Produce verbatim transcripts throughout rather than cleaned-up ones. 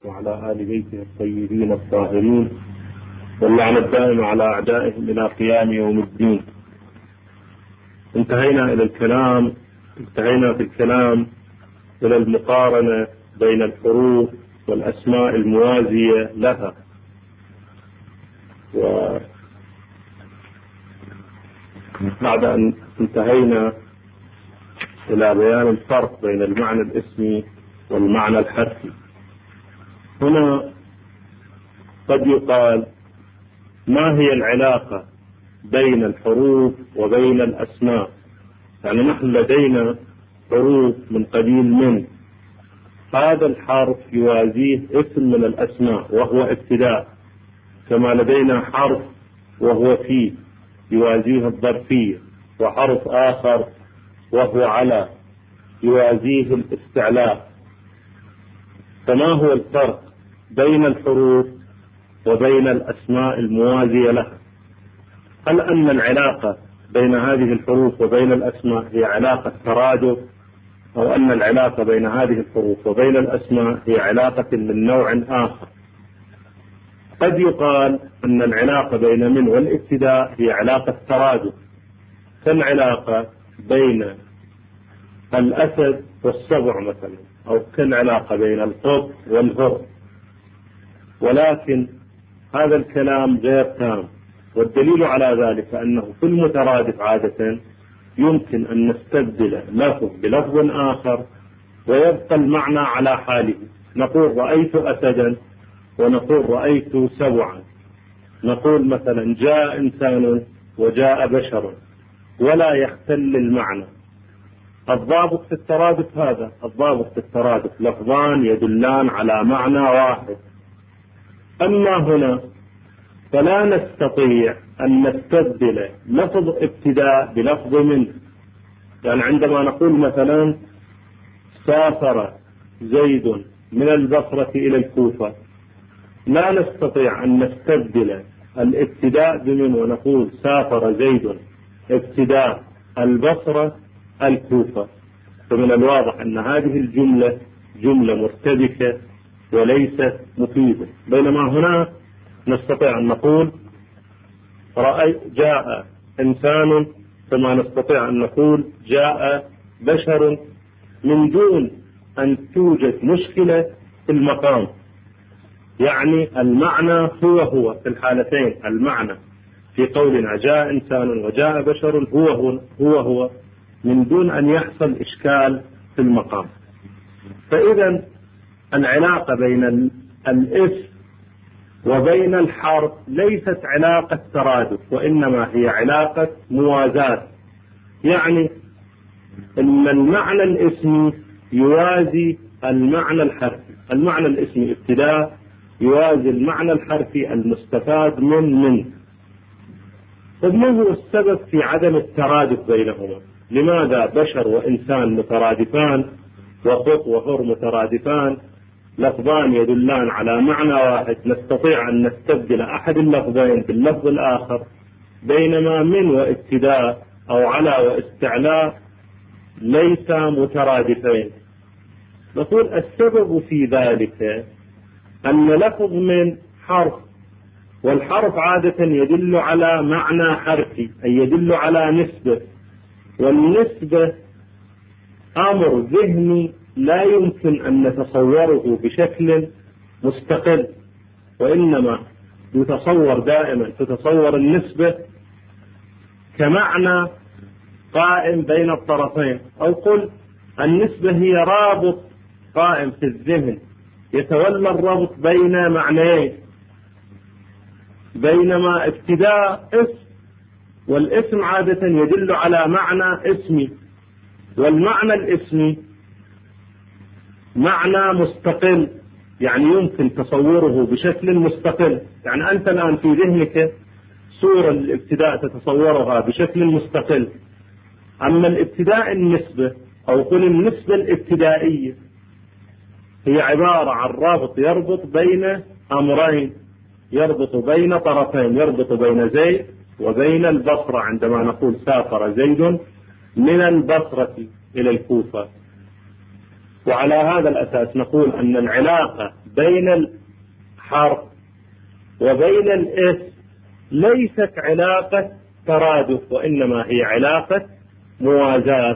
وعلى آل بيته الطيبين الطاهرين، واللعنة الدائمة على أعدائهم إلى قيام يوم الدين. انتهينا إلى الكلام انتهينا في الكلام إلى المقارنة بين الحروف والأسماء الموازية لها، وبعد أن انتهينا إلى بيان الفرق بين المعنى الاسمي والمعنى الحرفي. هنا قد يقال: ما هي العلاقة بين الحروف وبين الأسماء؟ يعني نحن لدينا حروف من قبيل من، هذا الحرف يوازيه اسم من الأسماء وهو ابتداء، كما لدينا حرف وهو في يوازيه الظرفية، وحرف آخر وهو على يوازيه الاستعلاء. فما هو الفرق بين الحروف وبين الأسماء الموازية لها؟ هل أن العلاقة بين هذه الحروف وبين الأسماء هي علاقة ترادف، أو أن العلاقة بين هذه الحروف وبين الأسماء هي علاقة من نوع آخر؟ قد يقال أن العلاقة بين من والابتداء هي علاقة ترادف، كالعلاقة بين الأسد والسبع مثلا، أو كالعلاقة بين القط والهر. ولكن هذا الكلام غير تام، والدليل على ذلك أنه في المترادف عادة يمكن أن نستبدل لفظ بلفظ آخر ويبقى المعنى على حاله. نقول رأيت أسدا ونقول رأيت سبعا، نقول مثلا جاء إنسان وجاء بشر، ولا يختل المعنى. الضابط في الترادف هذا، الضابط في الترادف لفظان يدلان على معنى واحد. أما هنا فلا نستطيع أن نستبدل لفظ ابتداء بلفظ من. يعني عندما نقول مثلا سافر زيد من البصرة إلى الكوفة، لا نستطيع أن نستبدل الابتداء بمن ونقول سافر زيد ابتداء البصرة الكوفة. فمن الواضح أن هذه الجملة جملة مرتبكة وليست مفيدة. بينما هنا نستطيع أن نقول رأي جاء إنسان، كما نستطيع أن نقول جاء بشر، من دون أن توجد مشكلة في المقام. يعني المعنى هو هو في الحالتين، المعنى في قولنا جاء إنسان وجاء بشر هو هو, هو, هو من دون أن يحصل إشكال في المقام. فإذا العلاقة بين الاسم وبين الحرف ليست علاقة ترادف، وإنما هي علاقة موازاة. يعني أن المعنى الاسمي يوازي المعنى الحرفي، المعنى الاسمي ابتداء يوازي المعنى الحرفي المستفاد من من. طيب ما هو السبب في عدم الترادف بينهما؟ لماذا بشر وإنسان مترادفان وقط وهر مترادفان، لفظان يدلان على معنى واحد، نستطيع أن نستبدل أحد اللفظين باللفظ الآخر، بينما من وابتداء أو على واستعلاء ليس مترادفين؟ نقول السبب في ذلك أن لفظ من حرف، والحرف عادة يدل على معنى حرفي، أي يدل على نسبة، والنسبة أمر ذهني لا يمكن أن نتصوره بشكل مستقل، وإنما يتصور دائما تتصور النسبة كمعنى قائم بين الطرفين، أو قل النسبة هي رابط قائم في الذهن يتولى الربط بين معنيين. بينما ابتداء اسم، والاسم عادة يدل على معنى اسمي، والمعنى الاسمي معنى مستقل، يعني يمكن تصوره بشكل مستقل. يعني أنت الآن في ذهنك صورة الابتداء تتصورها بشكل مستقل، أما الابتداء النسبة أو قل النسبة الابتدائية هي عبارة عن رابط يربط بين أمرين، يربط بين طرفين، يربط بين زيد وبين البصرة. عندما نقول سافر زيد من البصرة إلى الكوفة، وعلى هذا الأساس نقول أن العلاقة بين الحرف وبين الاسم ليست علاقة ترادف، وإنما هي علاقة موازاة.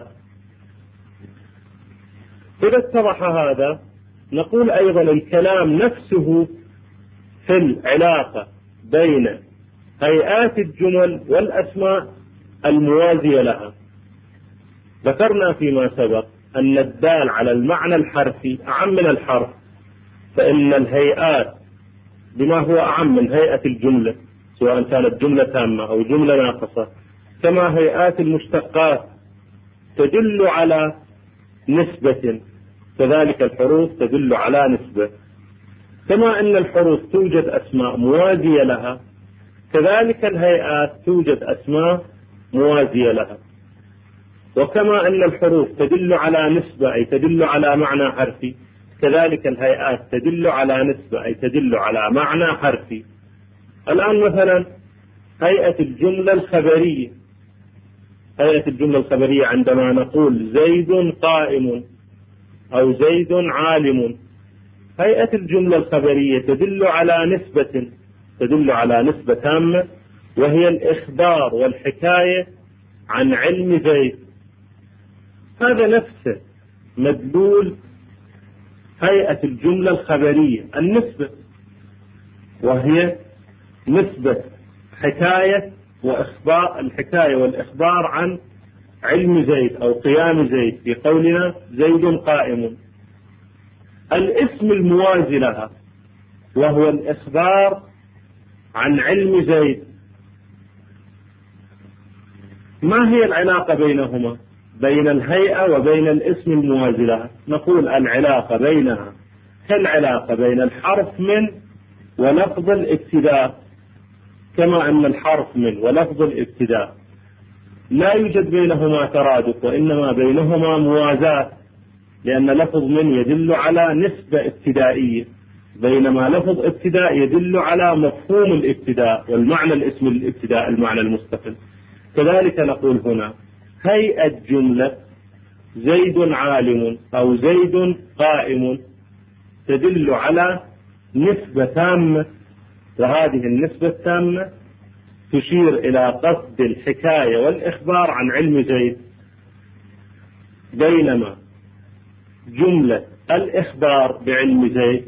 إذا اتضح هذا نقول أيضا الكلام نفسه في العلاقة بين هيئات الجمل والأسماء الموازية لها. ذكرنا فيما سبق أن الدال على المعنى الحرفي أعم من الحرف، فإن الهيئات بما هو أعم من هيئة الجملة سواء كانت جملة تامة أو جملة ناقصة، كما هيئات المشتقات تدل على نسبة، كذلك الحروف تدل على نسبة. كما أن الحروف توجد أسماء موازية لها، كذلك الهيئات توجد أسماء موازية لها. وكما أن الحروف تدل على نسبة أي تدل على معنى حرفي، كذلك الهيئات تدل على نسبة أي تدل على معنى حرفي. الآن مثلا هيئة الجملة الخبرية، هيئة الجملة الخبرية عندما نقول زيد قائم أو زيد عالم، هيئة الجملة الخبرية تدل على نسبة تدل على نسبة تامة، وهي الإخبار والحكاية عن علم زيد. هذا نفسه مدلول هيئة الجملة الخبرية النسبة، وهي نسبة حكاية وإخبار، الحكاية والإخبار عن علم زيد أو قيام زيد، في قولنا زيد قائم. الاسم الموازي لها وهو الإخبار عن علم زيد. ما هي العلاقة بينهما، بين الهيئة وبين الاسم الموازي لها؟ نقول العلاقة بينها كالعلاقة بين الحرف من ولفظ الابتداء، كما أن الحرف من ولفظ الابتداء لا يوجد بينهما ترادف، وإنما بينهما موازاة، لأن لفظ من يدل على نسبة ابتدائية، بينما لفظ ابتداء يدل على مفهوم الابتداء والمعنى الاسم الابتداء المعنى المستقل. كذلك نقول هنا هيئة جملة زيد عالم أو زيد قائم تدل على نسبة تامة، وهذه النسبة التامة تشير إلى قصد الحكاية والإخبار عن علم زيد، بينما جملة الإخبار بعلم زيد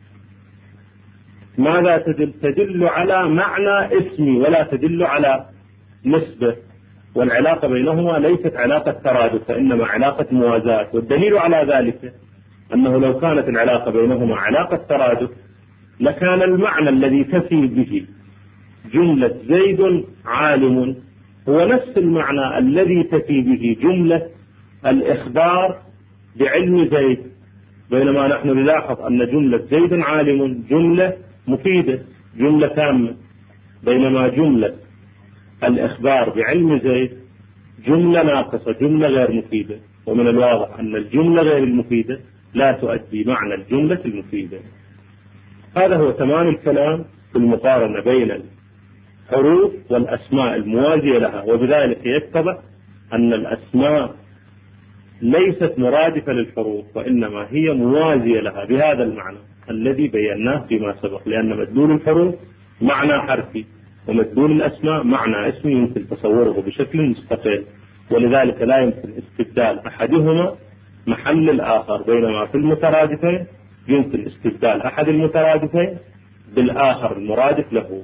ماذا تدل؟ تدل على معنى اسمي ولا تدل على نسبة، والعلاقة بينهما ليست علاقة ترادف، فإنما علاقة موازاة. والدليل على ذلك أنه لو كانت العلاقة بينهما علاقة ترادف لكان المعنى الذي تفي به جملة زيد عالم هو نفس المعنى الذي تفي به جملة الإخبار بعلم زيد، بينما نحن نلاحظ أن جملة زيد عالم جملة مفيدة، جملة تامة، بينما جملة الإخبار بعلم زيد جملة ناقصة، جملة غير مفيدة. ومن الواضح أن الجملة غير المفيدة لا تؤدي معنى الجملة المفيدة. هذا هو تمام الكلام في المقارنة بين الحروف والأسماء الموازية لها، وبذلك يتضح أن الأسماء ليست مرادفة للحروف، وإنما هي موازية لها بهذا المعنى الذي بيناه فيما سبق، لأن مدلول الحروف معنى حرفي، ومدلول الأسماء معنى اسمي يمكن تصوره بشكل مستقل، ولذلك لا يمكن استبدال أحدهما محل الآخر، بينما في المترادفين يمكن استبدال أحد المترادفين بالآخر المرادف له.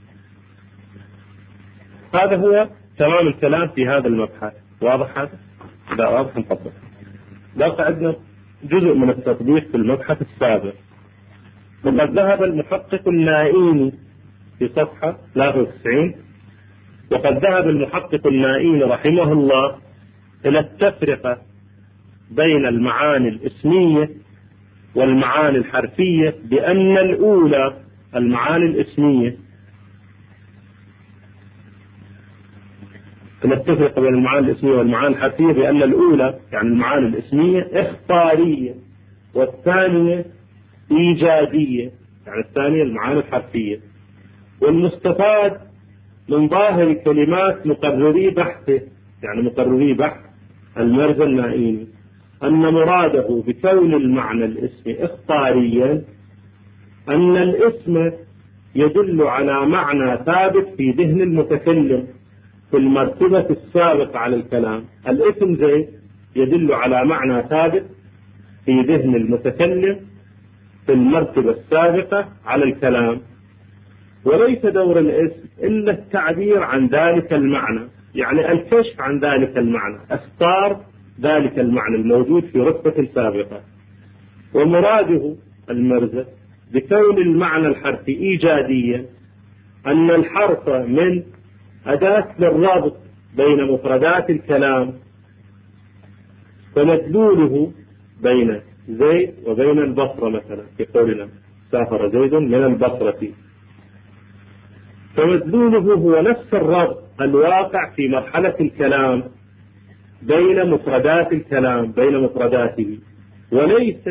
هذا هو تمام الكلام في هذا المبحث. واضح هذا؟ لا واضح نطبق. بقى عندنا جزء من التطبيق في المبحث السابق. وقد ذهب المحقق النائيني في صفحة ثلاثة وتسعين، وقد ذهب المحقق النائيني رحمه الله إلى التفرقة بين المعاني الاسمية والمعاني الحرفية، بأن الأولى المعاني الاسمية نتفق بين المعاني الاسمية والمعاني الحرفية بأن الأولى يعني المعاني الاسمية إخبارية، والثانية إيجادية يعني الثانية المعاني الحرفية. والمستفاد من ظاهر كلمات مقرري بحثه يعني مقرري بحث المرزا النائيني أن مراده بكون المعنى الاسمي إخباريا أن الاسم يدل على معنى ثابت في ذهن المتكلم في المرتبة السابقة على الكلام. الاسم زيد يدل على معنى ثابت في ذهن المتكلم في المرتبة السابقة على الكلام، وليس دور الاسم إلا التعبير عن ذلك المعنى، يعني الكشف عن ذلك المعنى، اختار ذلك المعنى الموجود في رتبة سابقة. ومراده المرزق بكون المعنى الحرفي إيجاديا أن الحرف من أداة للرابط بين مفردات الكلام، فمدلوله بين زيد وبين البصرة مثلا في قولنا سافر زيد من البصرة، فمدلوله هو نفس الربط الواقع في مرحلة الكلام بين مفردات الكلام بين مفرداته، وليس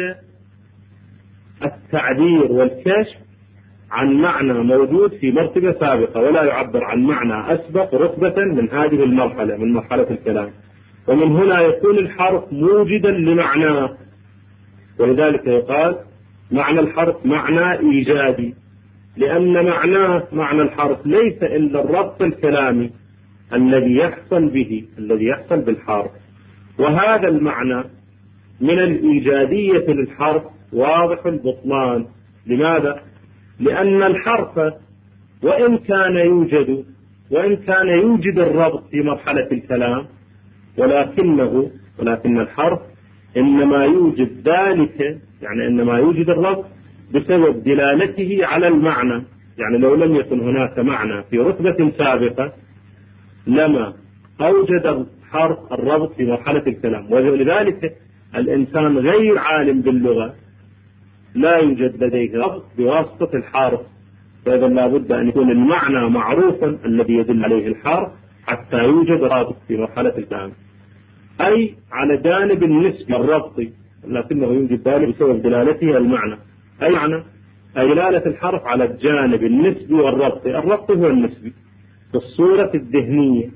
التعبير والكشف عن معنى موجود في مرتبة سابقة، ولا يعبر عن معنى أسبق رتبة من هذه المرحلة من مرحلة الكلام. ومن هنا يكون الحرف موجدا لمعناه، ولذلك يقال معنى الحرف معنى إيجادي، لأن معناه معنى الحرف ليس إلا الربط الكلامي الذي يحصل به الذي يحصل بالحرف. وهذا المعنى من الإيجادية للحرف واضح البطلان. لماذا؟ لأن الحرف وإن كان يوجد وإن كان يوجد الربط في مرحلة الكلام، ولكنه ولكن الحرف إنما يوجد ذلك، يعني إنما يوجد الربط بسبب دلالته على المعنى. يعني لو لم يكن هناك معنى في رتبة سابقة لما أوجد الحرف الربط في مرحلة الكلام. ولذلك الإنسان غير عالم باللغة لا يوجد لديه ربط بواسطة الحرف، فإذا لابد أن يكون المعنى معروفا الذي يدل عليه الحرف حتى يوجد رابط في مرحلة الكلام، أي على جانب النسبي الربطي، لكنه يوجد ذلك بسبب دلالته المعنى. أي معنى؟ أي دلالة الحرف على الجانب النسبي والربطي. الربط هو النسبي في الصورة الذهنية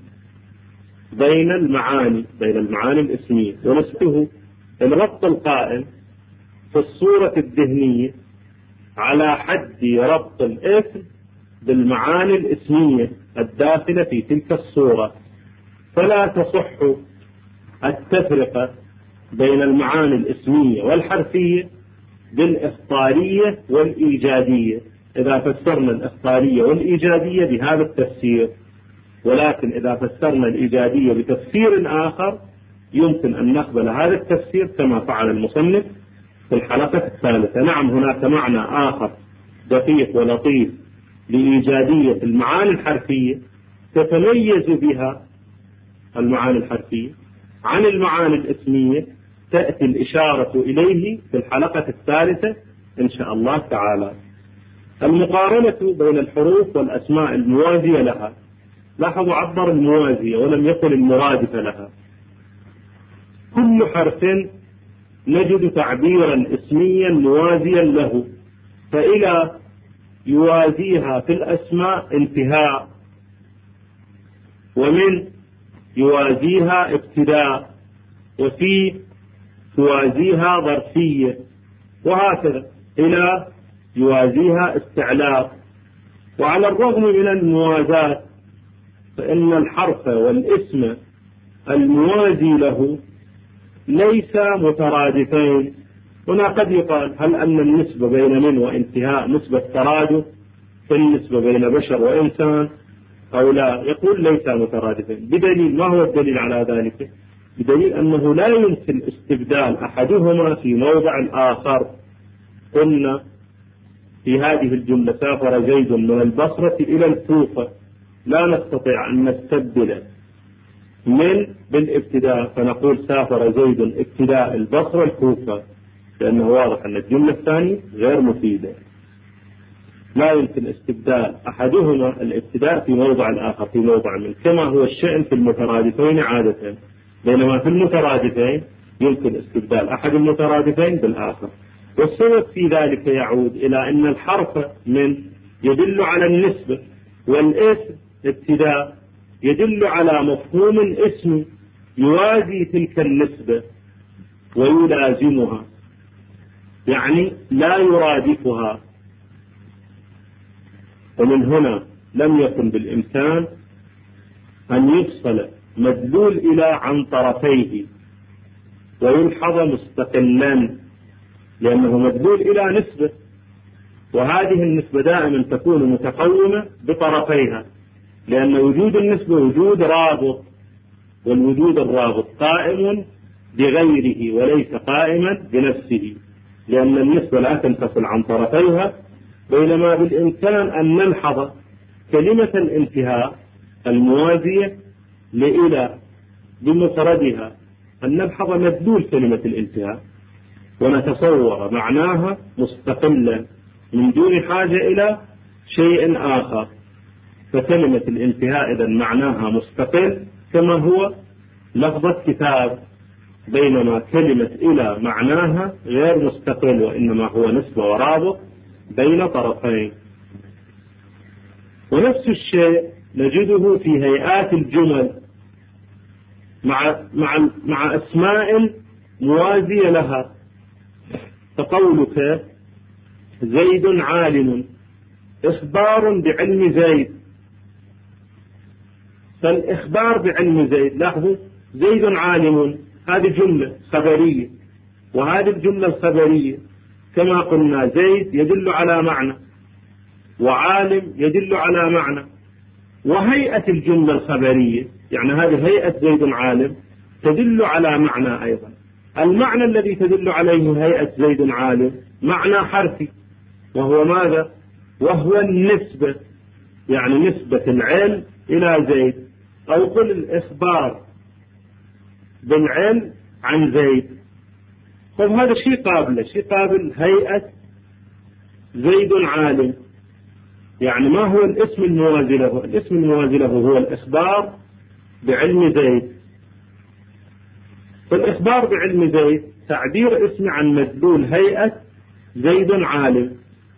بين المعاني بين المعاني الاسمية، ونسبته الربط القائم في الصورة الذهنية على حد ربط الاسم بالمعاني الاسمية الداخلة في تلك الصورة. فلا تصح التفرقة بين المعاني الاسمية والحرفية بالإخبارية والإيجادية إذا فسرنا الإخبارية والإيجادية بهذا التفسير، ولكن إذا فسرنا الإيجادية بتفسير آخر يمكن أن نقبل هذا التفسير كما فعل المصنف في الحلقة الثالثة. نعم، هناك معنى آخر دقيق ولطيف لإيجادية المعاني الحرفية تتميز بها المعاني الحرفية عن المعاني الاسمية، تأتي الإشارة إليه في الحلقة الثالثة إن شاء الله تعالى. المقارنة بين الحروف والأسماء الموازية لها. لاحظوا عبر الموازية ولم يقل المرادفة لها. كل حرف نجد تعبيرا اسميا موازيا له، فإلى يوازيها في الأسماء انتهاء، ومن يوازيها ابتداء، وفي توازيها ظرفية، وهكذا إلى يوازيها استعلاء. وعلى الرغم من الموازاة فإن الحرف والاسم الموازي له ليس مترادفين. هنا قد يقال هل أن النسبة بين من وانتهاء نسبة ترادف في النسبة بين بشر وإنسان أو لا؟ يقول ليس مترادفين. بدليل، ما هو الدليل على ذلك؟ بدليل أنه لا يمكن استبدال أحدهما في موضع الآخر. قلنا في هذه الجملة سافر زيد من البصرة إلى الكوفة، لا نستطيع أن نستبدل من بالابتداء فنقول سافر زيد ابتداء البصرة الكوفة، لأنه واضح أن الجملة الثانية غير مفيدة. لا يمكن استبدال أحدهما الابتداء في موضع الآخر في موضع من، كما هو الشأن في المترادفين عادة، بينما في المترادفين يمكن استبدال أحد المترادفين بالآخر. والسبب في ذلك يعود إلى أن الحرف من يدل على النسبة، والاسم ويلازمها، يعني لا يرادفها. ومن هنا لم يكن بالإمكان أن يفصل مدلول إلى عن طرفيه ويلحظ مستقلا، لأنه مدلول إلى نسبة، وهذه النسبة دائما تكون متقومة بطرفيها، لأن وجود النسبة وجود رابط، والوجود الرابط قائم بغيره وليس قائما بنفسه، لأن النسبة لا تنفصل عن طرفيها. بينما بالإمكان أن نلحظ كلمة الانتهاء الموازية لإلى بمفردها، أن نلحظ مدلول كلمة الانتهاء ونتصور معناها مستقلا من دون حاجة إلى شيء آخر. فكلمة الانتهاء إذن معناها مستقل كما هو لفظة كتاب، بينما كلمة إلى معناها غير مستقل، وإنما هو نسبة ورابط بين طرفين. ونفس الشيء نجده في هيئات الجمل مع مع مع أسماء موازية لها، فقولك زيد عالم إخبار بعلم زيد، فالإخبار بعلم زيد لاحظوا زيد عالم هذه جملة خبرية، وهذه الجملة الخبرية كما قلنا زيد يدل على معنى وعالم يدل على معنى، وهيئة الجملة الخبرية يعني هذه هيئة زيد عالم تدل على معنى أيضا. المعنى الذي تدل عليه هيئة زيد عالم معنى حرفي، وهو ماذا؟ وهو النسبة، يعني نسبة العلم إلى زيد، أو قل الإخبار بالعلم عن زيد. طيب هذا شيء قابل شيء قابل هيئة زيد عالم، يعني ما هو الاسم الموازي له؟ الاسم الموازي له هو الإخبار بعلم زيد. فالإخبار بعلم زيد تعبير اسم عن مدلول هيئة زيد عالم،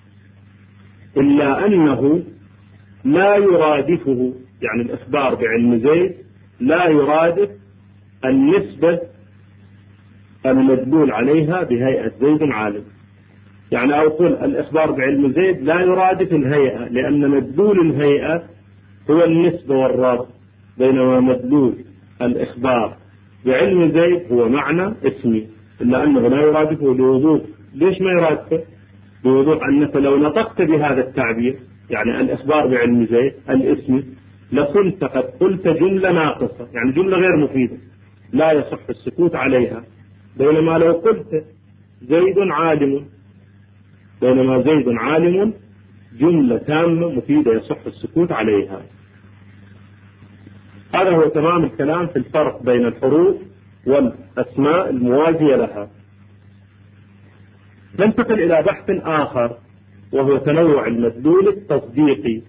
إلا أنه لا يرادفه، يعني الإخبار بعلم زيد لا يرادف النسبة المدلول عليها بهيئة زيد عالم. يعني أقول الإخبار بعلم زيد لا يرادف الهيئة، لأن مدلول الهيئة هو النسبة والرابط، بينما مدلول الإخبار بعلم زيد هو معنى اسمي، إلا أنه لا يرادفه لوضوح. ليش ما يرادفه؟ بوضوح أنك لو نطقت بهذا التعبير يعني الإخبار بعلم زيد الاسم لكنت قد قلت جملة ناقصة، يعني جملة غير مفيدة لا يصح السكوت عليها. بينما لو قلت زيد عالم، بينما زيد عالم جملة تامة مفيدة يصح السكوت عليها. هذا هو تمام الكلام في الفرق بين الحروف والأسماء الموازية لها. ننتقل إلى بحث آخر وهو تنوع المدلول التصديقي.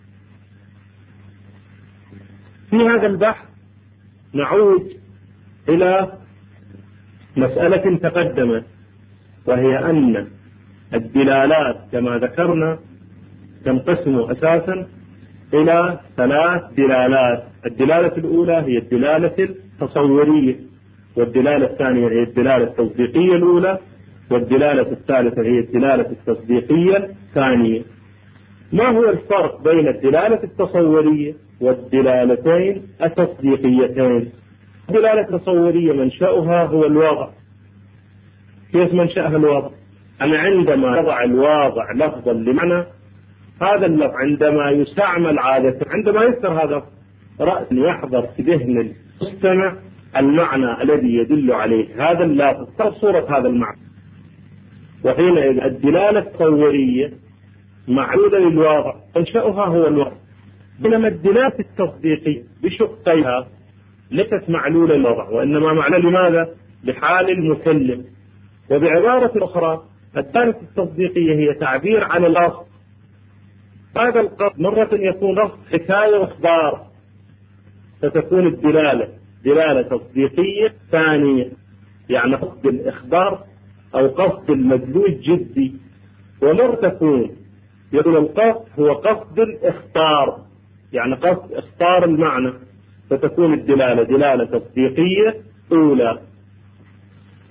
في هذا البحث نعود إلى مسألة تقدمت، وهي أن الدلالات كما ذكرنا تنقسم أساسا إلى ثلاث دلالات. الدلالة الأولى هي الدلالة التصورية، والدلالة الثانية هي الدلالة التصديقية الأولى، والدلالة الثالثة هي الدلالة التصديقية الثانية. ما هو الفرق بين الدلالة التصورية والدلالتين التصديقيتين؟ الدلالة التصورية منشأها هو الوضع. كيف منشأها الوضع؟ أنا عندما يضع الواضع لفظا لمعنى، هذا اللفظ عندما يستعمل عادة عندما يذكر هذا رأس يحضر في ذهن المستمع المعنى الذي يدل عليه هذا اللفظ، صورة هذا المعنى. وحينئذ الدلالة التصورية معلولة للواضع منشأها هو الوضع، بينما الدلالة التصديقية بشقيها ليست معلولة للوضع، وإنما معلولة لماذا؟ لحال المكلم. وبعبارة أخرى الدلالة التصديقية هي تعبير عن القصد. هذا القصد مرة يكون لفظ حكاية وإخبار، فتكون الدلالة دلالة تصديقية ثانية، يعني قصد الإخبار أو قصد المدلول الجدي. ومرة تكون يقول القصد هو قصد الإخبار، يعني قصد إخبار المعنى، فتكون الدلالة دلالة تصديقية أولى.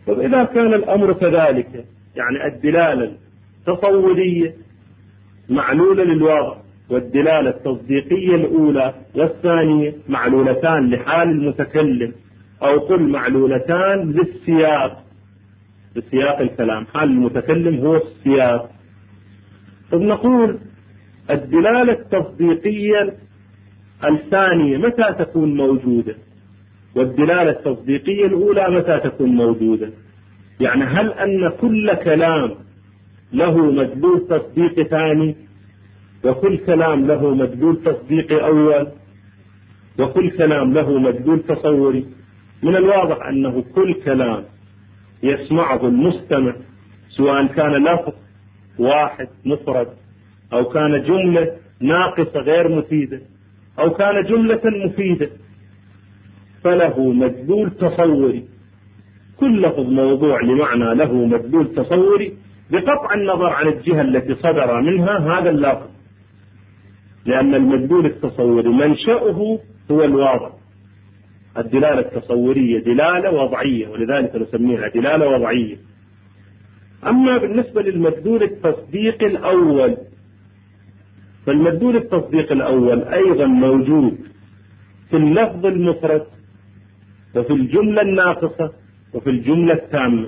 وإذا كان الأمر كذلك يعني الدلالة التصورية معلولة للواقع والدلالة التصديقية الأولى والثانية معلولتان لحال المتكلم، أو قل معلولتان للسياق، لسياق الكلام، حال المتكلم هو السياق. طب نقول الدلالة التصديقية الثانية متى تكون موجودة والدلالة التصديقية الأولى متى تكون موجودة؟ يعني هل أن كل كلام له مدلول تصديق ثاني وكل كلام له مدلول تصديقي أول وكل كلام له مدلول تصوري؟ من الواضح أنه كل كلام يسمعه المستمع سواء كان لفظ واحد مفرد أو كان جملة ناقصة غير مفيدة أو كان جملة مفيدة فله مدلول تصوري. كل لفظ موضوع لمعنى له مدلول تصوري بقطع النظر عن الجهة التي صدر منها هذا اللفظ، لأن المدلول التصوري منشأه هو الواضع. الدلالة التصورية دلالة وضعية ولذلك نسميها دلالة وضعية. أما بالنسبة للمدلول التصديق الأول فالمدلول التصديق الأول أيضا موجود في اللفظ المفرد وفي الجملة الناقصة وفي الجملة التامة.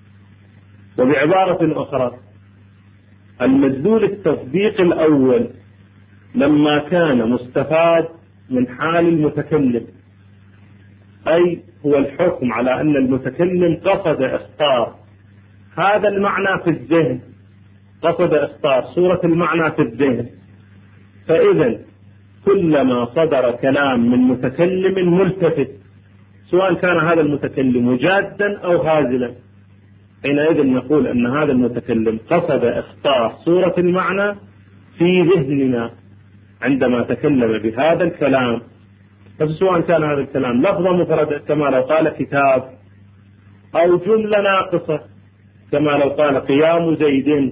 وبعبارة أخرى المدلول التصديق الأول لما كان مستفاد من حال المتكلم، أي هو الحكم على أن المتكلم قصد إخطار هذا المعنى في الذهن، قصد إخطار صورة المعنى في الذهن، فإذا كلما صدر كلام من متكلم ملتفت سواء كان هذا المتكلم جادا أو هازلا، حينئذ نقول أن هذا المتكلم قصد إخطار صورة المعنى في ذهننا عندما تكلم بهذا الكلام. فسواء كان هذا الكلام لفظة مفردة كما لو قال كتاب، أو جملة ناقصة كما لو قال قيام زيد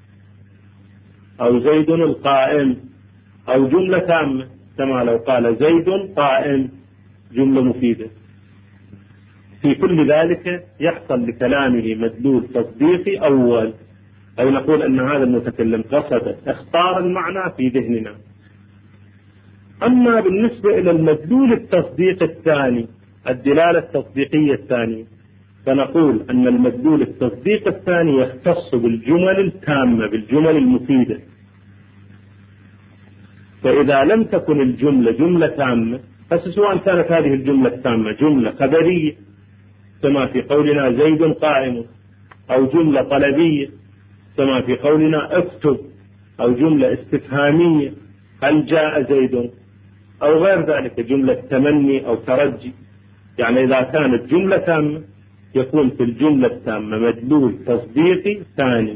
أو زيد القائم، أو جملة تامة كما لو قال زيد قائم، جملة مفيدة. في كل ذلك يحصل لكلامه مدلول تصديقي أول، أي نقول أن هذا المتكلم قصد اختار المعنى في ذهننا. أما بالنسبة إلى المدلول التصديق الثاني الدلالة التصديقية الثانية فنقول أن المدلول التصديق الثاني يختص بالجمل التامة بالجمل المفيدة. فإذا لم تكن الجملة جملة تامة فسواء كانت هذه الجملة التامة جملة خبرية كما في قولنا زيد قائم، أو جملة طلبية كما في قولنا اكتب، أو جملة استفهامية هل جاء زيد، أو غير ذلك جملة تمني أو ترجي. يعني إذا كانت جملة تامة يكون في الجملة التامة مدلول تصديقي ثاني.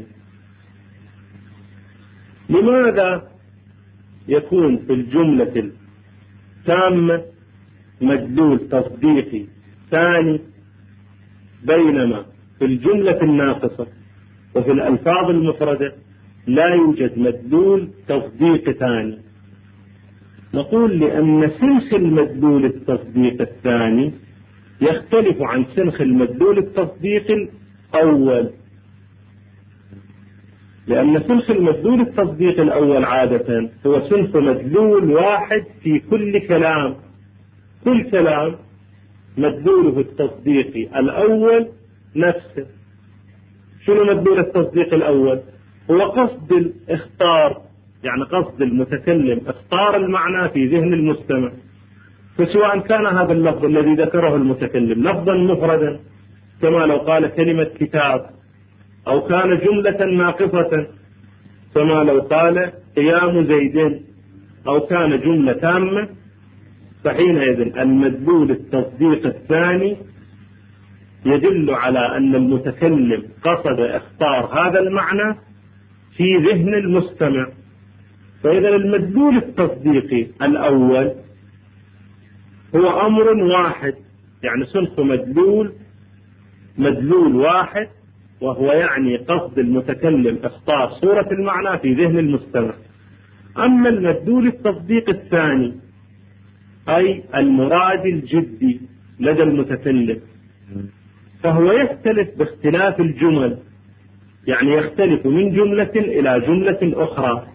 لماذا يكون في الجملة التامة مدلول تصديقي ثاني بينما في الجملة الناقصة وفي الألفاظ المفردة لا يوجد مدلول تصديق ثاني؟ نقول لأن سنخ المدلول التصديق الثاني يختلف عن سنخ المدلول التصديق الأول، لأن سنخ المدلول التصديق الأول عادة هو سنخ مدلول واحد في كل كلام، كل كلام مدلوله التصديقي الأول نفسه. شنو مدلول التصديق الأول؟ هو قصد الاختار، يعني قصد المتكلم اختار المعنى في ذهن المستمع. فسواء كان هذا اللفظ الذي ذكره المتكلم لفظا مفردا كما لو قال كلمة كتاب، أو كان جملة ناقصة كما لو قال قيام زيد، أو كان جملة تامة، فحينئذ المدلول التصديق الثاني يدل على أن المتكلم قصد اختار هذا المعنى في ذهن المستمع. فإذا المدلول التصديقي الأول هو أمر واحد، يعني سنخ مدلول مدلول واحد، وهو يعني قصد المتكلم اختار صورة المعنى في ذهن المستمع. أما المدلول التصديق الثاني أي المراد الجدي لدى المتكلم فهو يختلف باختلاف الجمل، يعني يختلف من جملة إلى جملة أخرى.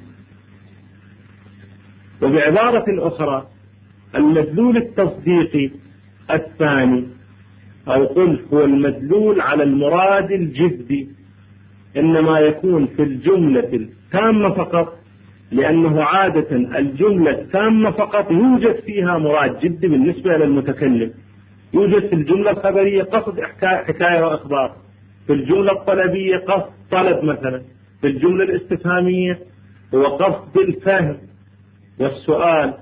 وبعبارة أخرى المدلول التصديقي الثاني أو قل هو المدلول على المراد الجدي إنما يكون في الجملة التامة فقط، لأنه عادة الجملة التامة فقط يوجد فيها مراد جدي بالنسبة للمتكلم. يوجد في الجملة الخبرية قصد حكاية وإخبار، في الجملة الطلبية قصد طلب مثلا، في الجملة الاستفهامية هو قصد الفهم والسؤال.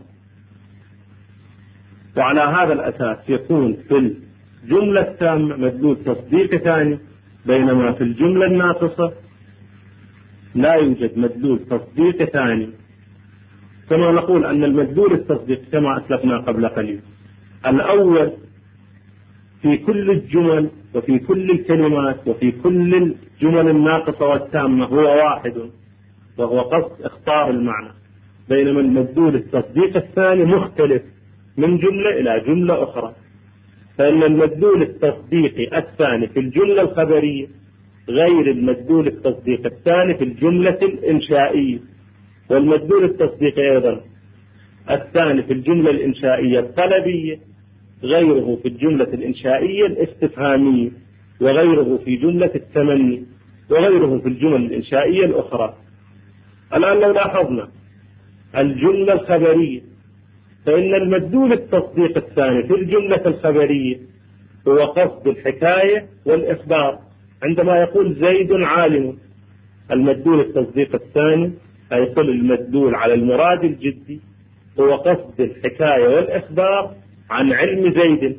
وعلى هذا الأساس يكون في الجملة التامة مدلول تصديق ثاني، بينما في الجملة الناقصة لا يوجد مدلول تصديق ثاني. كما نقول أن المدلول التصديق كما أسلفنا قبل قليل الأول في كل الجمل وفي كل الكلمات وفي كل الجمل الناقصة والتامة هو واحد، وهو قصد اخطار المعنى، بينما المدلول التصديق الثاني مختلف من جملة إلى جملة أخرى. فإن المدلول التصديقي الثاني في الجملة الخبرية غير المدلول التصديق الثاني في الجملة الإنشائية، والمدلول التصديقي أيضا الثاني في الجملة الإنشائية الطلبية غيره في الجملة الإنشائية الاستفهامية، وغيره في جملة التمني، وغيره في الجمل الإنشائية الأخرى. الآن لو لاحظنا الجملة الخبرية فإن المدلول التصديق الثاني في الجملة الخبرية هو قصد الحكاية والإخبار. عندما يقول زيد عالم، المدلول التصديق الثاني أي يقول المدلول على المراد الجدي هو قصد الحكاية والإخبار عن علم زيد،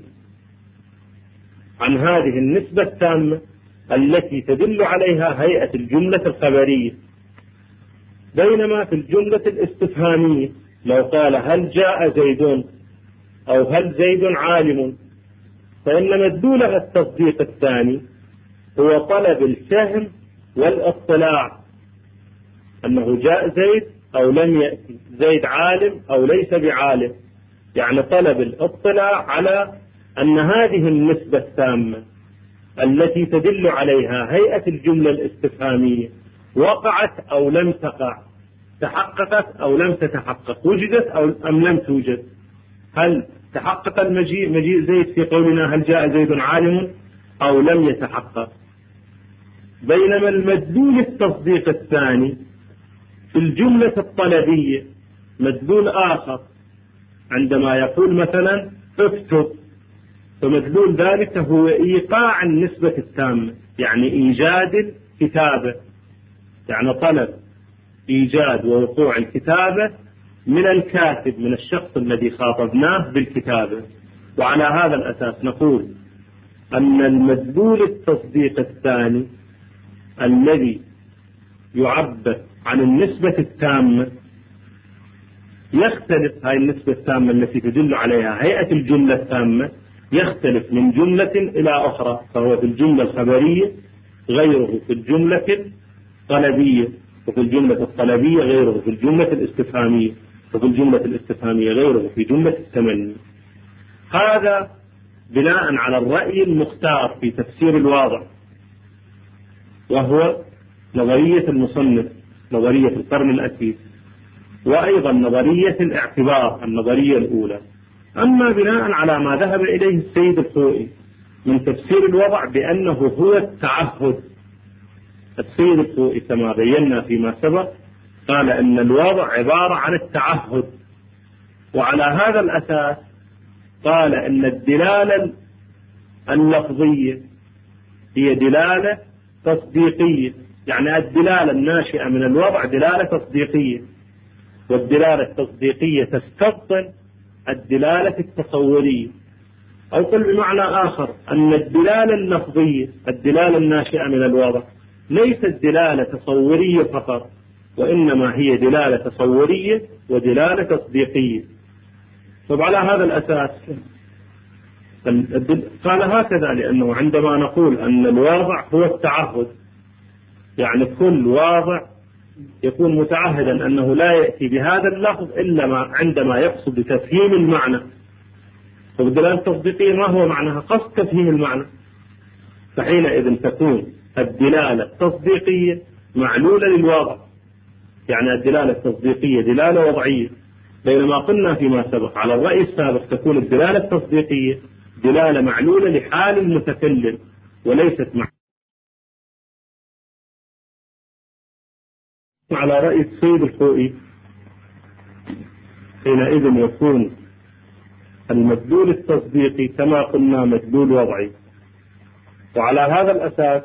عن هذه النسبة التامة التي تدل عليها هيئة الجملة الخبرية. بينما في الجملة الاستفهامية لو قال هل جاء زيد أو هل زيد عالم، فإن مدلولها التصديق الثاني هو طلب الفهم والاطلاع، أنه جاء زيد أو لم يأتي، زيد عالم أو ليس بعالم، يعني طلب الاطلاع على أن هذه النسبة التامة التي تدل عليها هيئة الجملة الاستفهامية وقعت أو لم تقع، تحققت أو لم تتحقق، وجدت أو أم لم توجد. هل تحقق المجيء مجيء زيد في قولنا هل جاء زيد عالم أو لم يتحقق. بينما المدلول التصديق الثاني في الجملة الطلبية مدلول آخر، عندما يقول مثلا اكتب، فمدلول ذلك هو إيقاع النسبة التامة، يعني إيجاد الكتابة، يعني طلب إيجاد ووقوع الكتابة من الكاتب، من الشخص الذي خاطبناه بالكتابة. وعلى هذا الأساس نقول أن المدلول التصديق الثاني الذي يعبر عن النسبة التامة يختلف، هاي النسبة التامة التي تدل عليها هيئة الجملة التامة يختلف من جملة إلى أخرى، فهو في الجملة الخبرية غيره في الجملة الطلبية، وفي الجملة الطلبية غيره في الجملة الاستفهامية، وفي الجملة الاستفهامية غيره في جملة التمني. هذا بناء على الرأي المختار في تفسير الواضع، وهو نظرية المصنف، نظرية القرن الأخير، وأيضا نظرية الاعتبار النظرية الأولى. أما بناء على ما ذهب إليه السيد الخوئي من تفسير الوضع بأنه هو التعهد، السيد الخوئي كما بينا فيما سبق قال أن الوضع عبارة عن التعهد، وعلى هذا الأساس قال أن الدلالة اللفظية هي دلالة تصديقية، يعني الدلالة الناشئة من الوضع دلالة تصديقية، والدلالة التصديقية تستبطن الدلالة التصورية. أو قل بمعنى آخر أن الدلالة اللفظية الدلالة الناشئة من الوضع ليست دلالة تصورية فقط، وإنما هي دلالة تصورية ودلالة تصديقية. طب على هذا الأساس قال هكذا، لأنه عندما نقول أن الواضع هو التعهد، يعني كل واضع يكون متعهدا أنه لا يأتي بهذا اللفظ إلا ما عندما يقصد بتفهيم المعنى. والدلالة التصديقية ما هو معناها؟ قصد تفهيم المعنى. فحينئذ تكون الدلالة التصديقية معلولة للواقع، يعني الدلالة التصديقية دلالة وضعية، بينما قلنا فيما سبق على الرأي السابق تكون الدلالة التصديقية دلالة معلولة لحال المتكلم وليست مع على رأي السيد الخوئي. حينئذ يكون المدلول التصديقي كما قلنا مدلول وضعي، وعلى هذا الأساس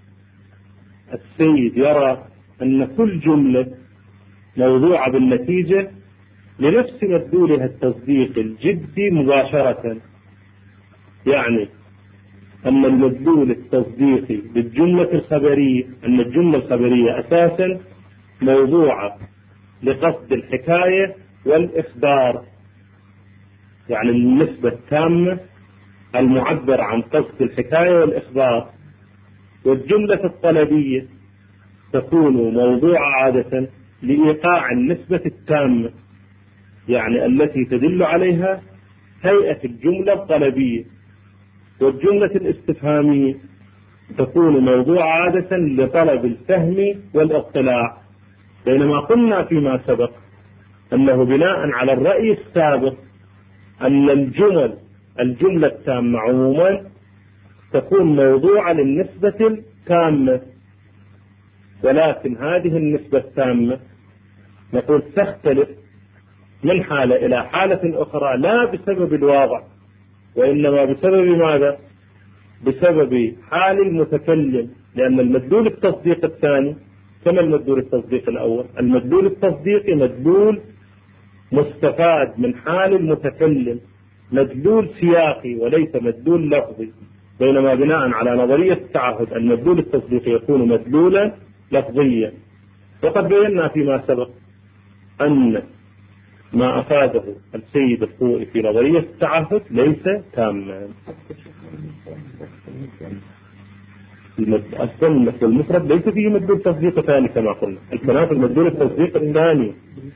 السيد يرى أن كل جملة موضوعة بالنتيجة لنفس مدلولها التصديقي الجدي مباشرة، يعني أن المدلول التصديقي بالجملة الخبرية أن الجملة الخبرية أساسا موضوعة لقصد الحكاية والإخبار، يعني النسبة التامة المعبر عن قصد الحكاية والإخبار. والجملة الطلبية تكون موضوعة عادة لإيقاع النسبة التامة، يعني التي تدل عليها هيئة الجملة الطلبية. والجملة الاستفهامية تكون موضوعة عادة لطلب الفهم والاطلاع، بينما قلنا فيما سبق أنه بناء على الرأي السابق أن الجمل الجملة التامة عموما تكون موضوعة للنسبة التامة، ولكن هذه النسبة التامة نقول تختلف من حالة إلى حالة أخرى لا بسبب الواضع، وإنما بسبب ماذا؟ بسبب حال المتكلم، لأن المدلول التصديق الثاني كما المدلول التصديق الأول، المدلول التصديقي مدلول مستفاد من حال المتكلم، مدلول سياقي وليس مدلول لفظي، بينما بناء على نظرية التعهد المدلول التصديقي يكون مدلولا لفظيا. وقد بينا فيما سبق أن ما أفاده السيد الخوئي في نظرية التعهد ليس تاما. أصلا المفرد ليس فيه مدلول تصديق ثاني كما قلنا، الكلام في المدلول التصديق الثاني.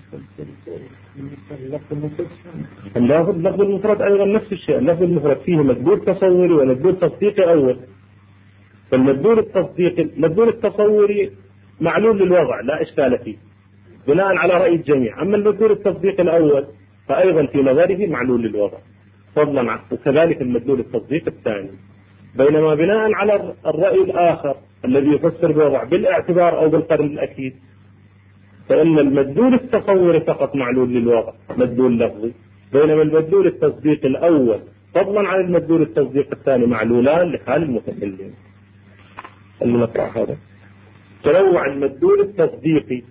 اللفظ لفظ المفرد أيضا نفس الشيء، اللفظ المفرد فيه مدلول تصوري ومدلول تصديقي أول. فالمدلول التصديقي المدلول التصوري معلول للوضع لا إشكال فيه بناء على رأي الجميع، أما المدلول التصديقي الأول فأيضا في نظره معلول للوضع فضلا عنه، وكذلك المدلول التصديق الثاني. بينما بناء على الرأي الآخر الذي يفسر بوضع بالاعتبار أو بالقرن الأكيد فإن المدلول التصوري فقط معلول للوضع مدلول لفظي، بينما المدلول التصديق الأول فضلا عن المدلول التصديق الثاني معلولان لحال المتكلم. المقطع هذا تنوع المدلول التصديقي.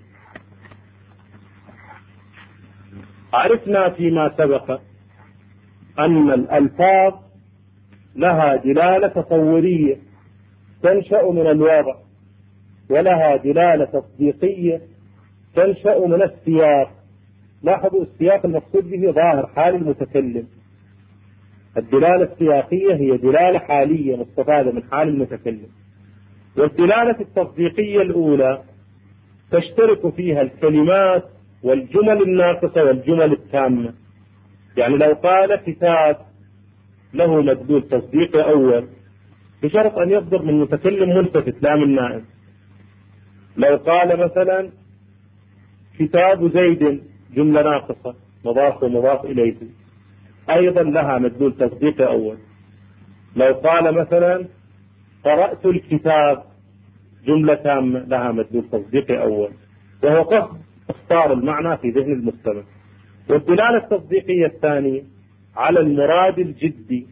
عرفنا فيما سبق أن الألفاظ لها دلالة تصورية تنشأ من الوضع، ولها دلالة تصديقية تنشأ من السياق. لاحظوا السياق المقصود به ظاهر حال المتكلم. الدلالة السياقية هي دلالة حالية مستفادة من حال المتكلم. والدلالة التصديقية الأولى تشترك فيها الكلمات والجمل الناقصة والجمل التامة. يعني لو قال كتاب له مدلول تصديقي أول بشرط أن يصدر من متكلم ملتفت لا من نائم. لو قال مثلا كتاب زيد جملة ناقصة مضاف ومضاف إليه أيضا لها مدلول تصديقي أول. لو قال مثلا قرأت الكتاب جملة تامة لها مدلول تصديقي أول، وهو قصد اختار المعنى في ذهن المستمع. والدلالة التصديقية الثانية على المراد الجدي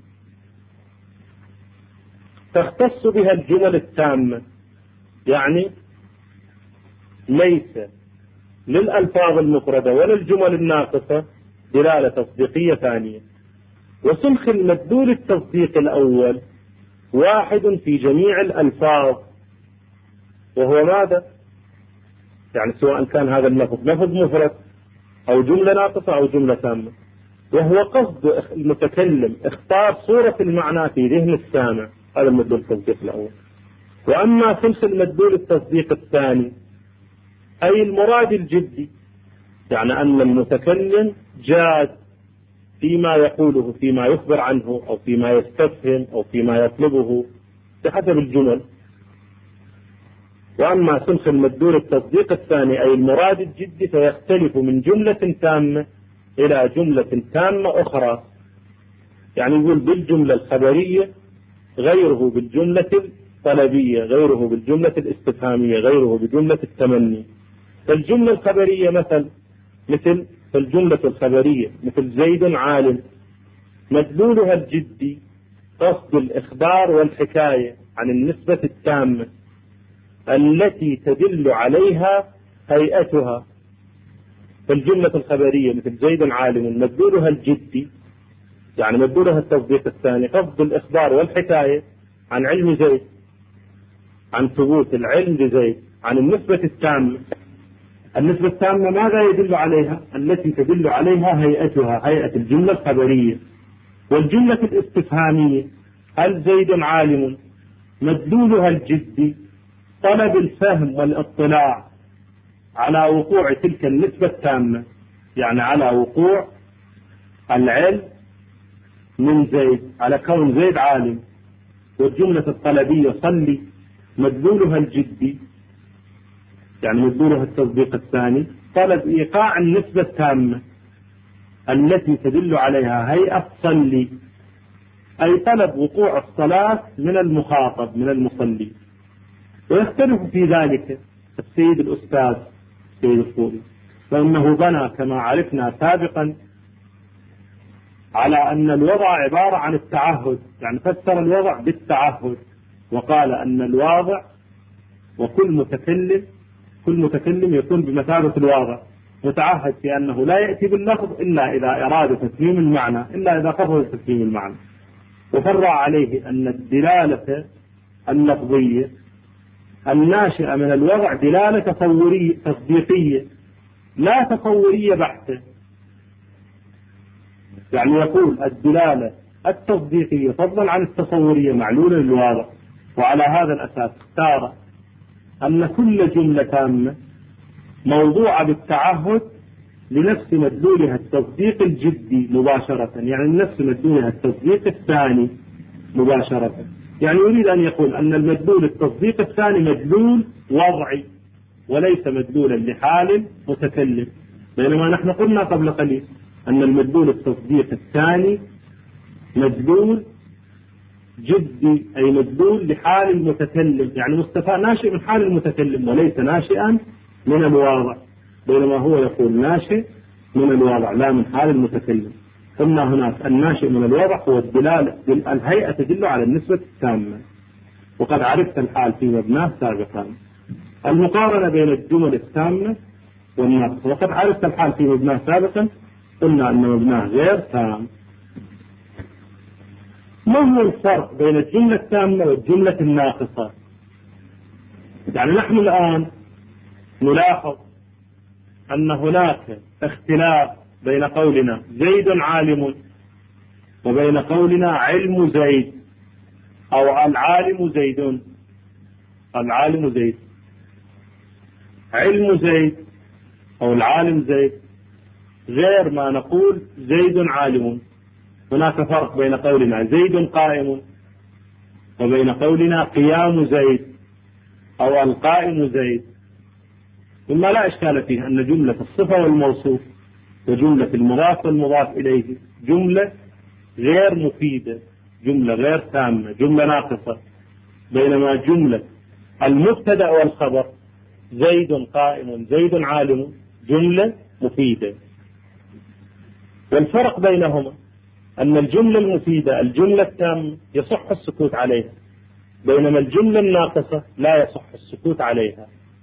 تختص بها الجمل التامة، يعني ليس للألفاظ المفردة ولا الجمل الناقصة دلالة تصديقية ثانية. وسلخ المدلول التصديقي الأول واحد في جميع الألفاظ، وهو ماذا؟ يعني سواء كان هذا اللفظ لفظ مفرد أو جملة ناقصة أو جملة تامة، وهو قصد المتكلم اختار صورة المعنى في ذهن السامع، هذا المدلول التصديق الأول. وأما سلسل المدلول التصديق الثاني أي المراد الجدي، يعني أن المتكلم جاد فيما يقوله، فيما يخبر عنه أو فيما يستفهم أو فيما يطلبه، بحسب الجمل. وأما سلخ المدلول التصديق الثاني أي المراد الجدي فيختلف من جملة تامة إلى جملة تامة أخرى. يعني يقول بالجملة الخبرية غيره بالجملة الطلبية، غيره بالجملة الاستفهامية، غيره بجملة التمني. فالجملة الخبرية مثل مثل فالجملة الخبرية مثل زيد عالم، مدلولها الجدي قصد الإخبار والحكاية عن النسبة التامة التي تدل عليها هيئتها. فالجملة الخبرية مثل زيد عالم مدلولها الجدي يعني مدلولها التصديق الثاني قصد الإخبار والحكاية عن علم زيد، عن ثبوت العلم لزيد، عن النسبة التامة. النسبة التامة ماذا يدل عليها؟ التي تدل عليها هيئتها، هيئة الجملة الخبرية. والجملة الاستفهامية هل زيد عالم مدلولها الجدي طلب الفهم والاطلاع على وقوع تلك النسبة التامة، يعني على وقوع العلم من زيد، على كون زيد عالم. والجملة الطلبية صلي مدلولها الجدي يعني مدلولها التصديق الثاني طلب إيقاع النسبة التامة التي تدل عليها هيئة صلي، أي طلب وقوع الصلاة من المخاطب من المصلي. ويختلف في ذلك السيد الأستاذ السيد الخوري، فإنه بنى كما عرفنا سابقا على أن الوضع عبارة عن التعهد، يعني فسر الوضع بالتعهد، وقال أن الواضع وكل متكلم كل متكلم يكون بمثابة الواضع، متعهد في أنه لا يأتي باللفظ إلا إذا أراد تتميم المعنى، إلا إذا قصد تتميم المعنى. وفرع عليه أن الدلالة اللفظية الناشئة من الوضع دلالة تصورية تصديقية لا تصورية بحتة. يعني يقول الدلالة التصديقية فضلا عن التصورية معلولة للواضع. وعلى هذا الأساس اختار أن كل جملة تامة موضوعة بالتعهد لنفس مدلولها التصديق الجدي مباشرة، يعني نفس مدلولها التصديق الثاني مباشرة. يعني يريد أن يقول أن المدلول التصديق الثاني مدلول وضعي وليس مدلولا لحال متكلم، بينما نحن قلنا قبل قليل أن المدلول التصديق الثاني مدلول جدي أي مدلول لحال المتكلم، يعني مستفى ناشئ من حال المتكلم وليس ناشئا من الواضع، بينما هو يقول ناشئ من الواضع لا من حال المتكلم. قلنا هناك الناشئ من الواضع هو الدلالة الهيئة تدل على النسبة التامة، وقد عرفت الحال في مبناه سابقا. المقارنة بين الجمل التامة والناقصة، وقد عرفت الحال في مبناه سابقا، قلنا أن مبناه غير تام. ما هو الفرق بين الجملة التامة والجملة الناقصة؟ يعني نحن الآن نلاحظ أن هناك اختلاف بين قولنا زيد عالم وبين قولنا علم زيد أو العالم زيد. العالم زيد، علم زيد أو العالم زيد غير ما نقول زيد عالم. هناك فرق بين قولنا زيد قائم وبين قولنا قيام زيد أو القائم زيد. مما لا إشكال فيه أن جملة الصفة والموصوف وجملة المضاف والمضاف إليه جملة غير مفيدة، جملة غير تامة، جملة ناقصة، بينما جملة المبتدأ والخبر زيد قائم زيد عالم جملة مفيدة. والفرق بينهما أن الجملة المفيدة الجملة التامة يصح السكوت عليها، بينما الجملة الناقصة لا يصح السكوت عليها.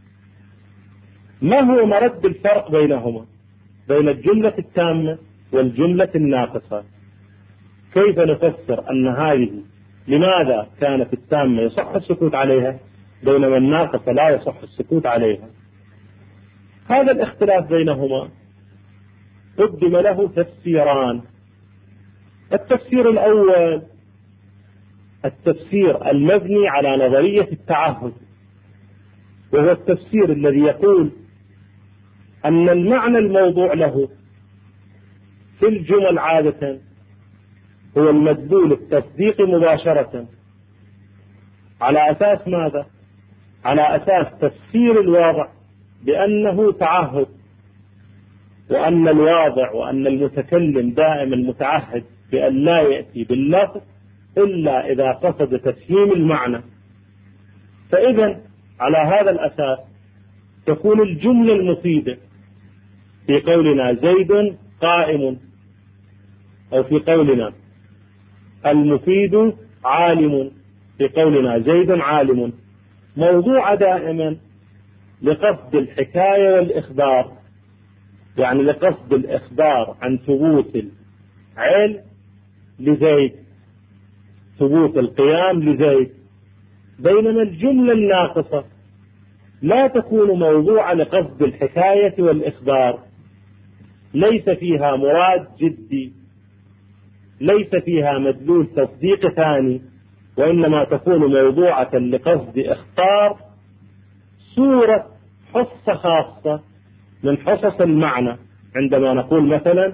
ما هو مرد الفرق بينهما بين الجملة التامة والجملة الناقصة؟ كيف نفسر أن هذه لماذا كانت التامة يصح السكوت عليها بينما الناقصة لا يصح السكوت عليها؟ هذا الاختلاف بينهما قدم له تفسيران. التفسير الأول التفسير المبني على نظرية التعهد، وهو التفسير الذي يقول أن المعنى الموضوع له في الجمل عادة هو المدلول التصديق مباشرة، على أساس ماذا؟ على أساس تفسير الواضع بأنه تعهد، وأن الواضع وأن المتكلم دائما متعهد بأن لا يأتي باللفظ إلا إذا قصد تفهيم المعنى. فإذا على هذا الأساس تكون الجملة المفيدة في قولنا زيد قائم، أو في قولنا المفيد عالم، في قولنا زيد عالم، موضوع دائما لقصد الحكاية والإخبار، يعني لقصد الإخبار عن ثبوت العلم لزيد، ثبوت القيام لزيد. بينما الجملة الناقصة لا تكون موضوعة لقصد الحكاية والإخبار، ليس فيها مراد جدي، ليس فيها مدلول تصديق ثاني، وإنما تكون موضوعة لقصد اختار صورة حصة خاصة من حصص المعنى. عندما نقول مثلا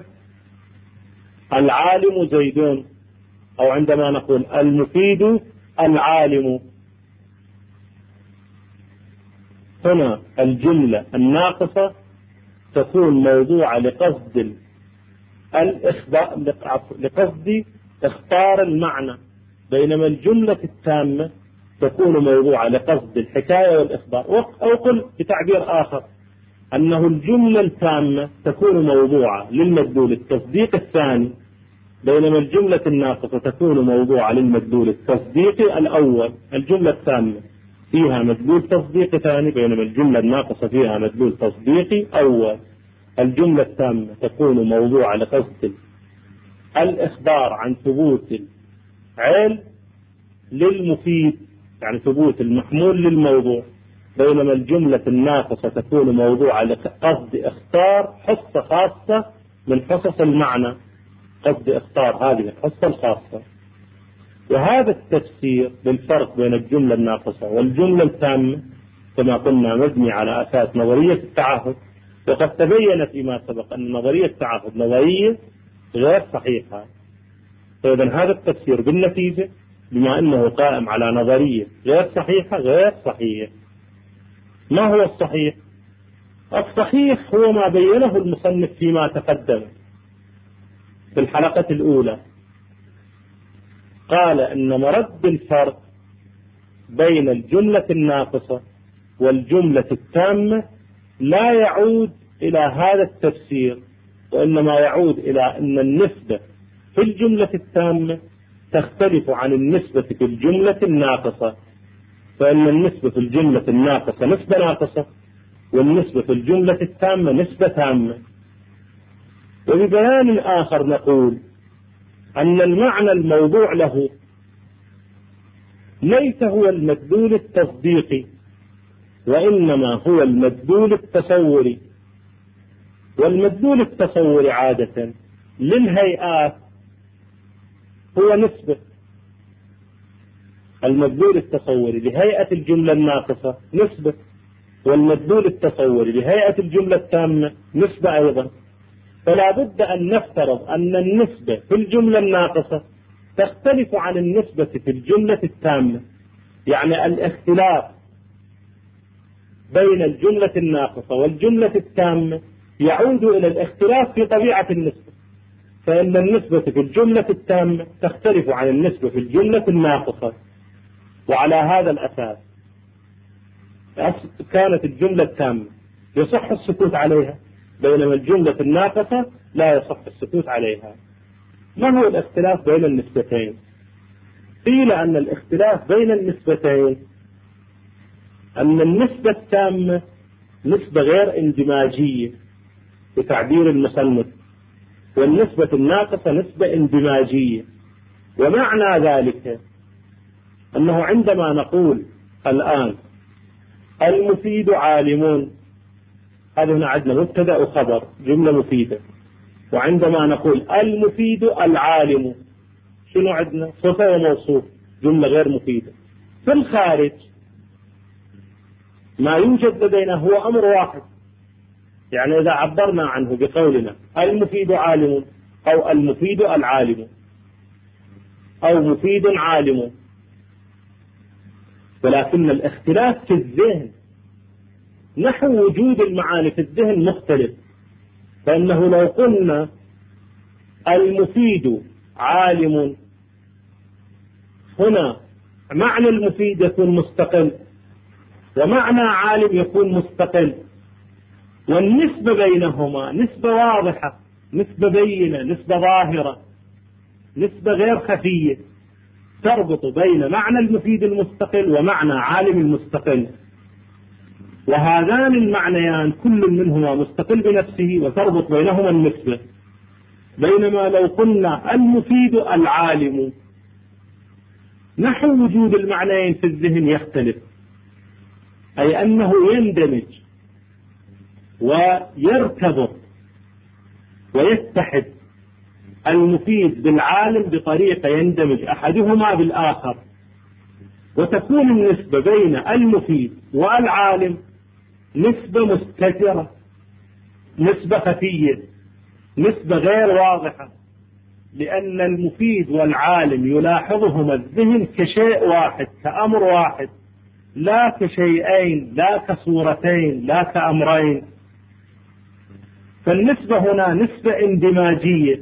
العالم زيدون، أو عندما نقول المفيد العالم، هنا الجملة الناقصة تكون موضوعة لقصد الإخبار، لقصد اختار المعنى، بينما الجملة التامة تكون موضوعة لقصد الحكاية والإخبار. أو قل بتعبير آخر أنه الجملة التامة تكون موضوعة للمدلول التصديق الثاني، بينما الجملة الناقصة تكون موضوعة للمدلول التصديقي الأول. الجملة التامة فيها مدلول تصديقي ثاني، بينما الجملة الناقصة فيها مدلول تصديقي أول. الجملة التامة تكون موضوعة لقصد الإخبار عن ثبوت العلم للمفيد، يعني ثبوت المحمول للموضوع، بينما الجملة الناقصة تكون موضوعة لقصد اختار حصة خاصة من حصص المعنى، قصد اختار هذه الحصة الخاصة. وهذا التفسير للفرق بين الجملة الناقصة والجملة التامة كما قلنا مبني على أساس نظرية التعهد، وقد تبين فيما سبق أن نظرية التعهد نظرية غير صحيحة. فإذا هذا التفسير بالنتيجة بما أنه قائم على نظرية غير صحيحة غير صحيح. ما هو الصحيح؟ الصحيح هو ما بينه المصنف فيما تقدم في الحلقة الأولى. قال أن مرد الفرق بين الجملة الناقصة والجملة التامة لا يعود إلى هذا التفسير، وإنما يعود إلى أن النسبة في الجملة التامة تختلف عن النسبة في الجملة الناقصة، فإن النسبة في الجملة الناقصة نسبة ناقصة، والنسبة في الجملة التامة نسبة تامة. وببيان آخر نقول أن المعنى الموضوع له ليس هو المدلول التصديقي، وإنما هو المدلول التصوري. والمدلول التصوري عادة للهيئات هو نسبة. المدلول التصوري لهيئة الجملة الناقصة نسبة، والمدلول التصوري لهيئة الجملة التامة نسبة أيضا. فلا بد أن نفترض أن النسبة في الجملة الناقصة تختلف عن النسبة في الجملة التامة، يعني الاختلاف بين الجملة الناقصة والجملة التامة يعود إلى الاختلاف في طبيعة النسبة، فإن النسبة في الجملة التامة تختلف عن النسبة في الجملة الناقصة. وعلى هذا الأساس كانت الجملة التامة يصح السكوت عليها، بينما الجملة الناقصة لا يصح السكوت عليها. ما هو الاختلاف بين النسبتين؟ قيل أن الاختلاف بين النسبتين أن النسبة التامة نسبة غير اندماجية بتعبير المصنف، والنسبة الناقصة نسبة اندماجية. ومعنى ذلك أنه عندما نقول الآن المفيد عالمون، هذا هنا عندنا مبتدأ وخبر جملة مفيدة. وعندما نقول المفيد العالم شنو عندنا؟ صفة وموصوف، جملة غير مفيدة. في الخارج ما يوجد لدينا هو أمر واحد، يعني إذا عبرنا عنه بقولنا المفيد عالم أو المفيد العالم أو مفيد عالم، ولكن الاختلاف في الذهن نحو وجود المعاني في الذهن مختلف. فإنه لو قلنا المفيد عالم، هنا معنى المفيد يكون مستقل ومعنى عالم يكون مستقل، والنسبة بينهما نسبة واضحة، نسبة بينة، نسبة ظاهرة، نسبة غير خفية تربط بين معنى المفيد المستقل ومعنى عالم المستقل، وهذان المعنيان كل منهما مستقل بنفسه وتربط بينهما النسبة. بينما لو قلنا المفيد العالم، نحو وجود المعنيين في الذهن يختلف، أي أنه يندمج ويرتبط ويتحد المفيد بالعالم بطريقة يندمج أحدهما بالآخر، وتكون النسبة بين المفيد والعالم نسبة مستترة، نسبة خفية، نسبة غير واضحة، لأن المفيد والعالم يلاحظهما الذهن كشيء واحد، كأمر واحد، لا كشيئين، لا كصورتين، لا كأمرين. فالنسبة هنا نسبة اندماجية،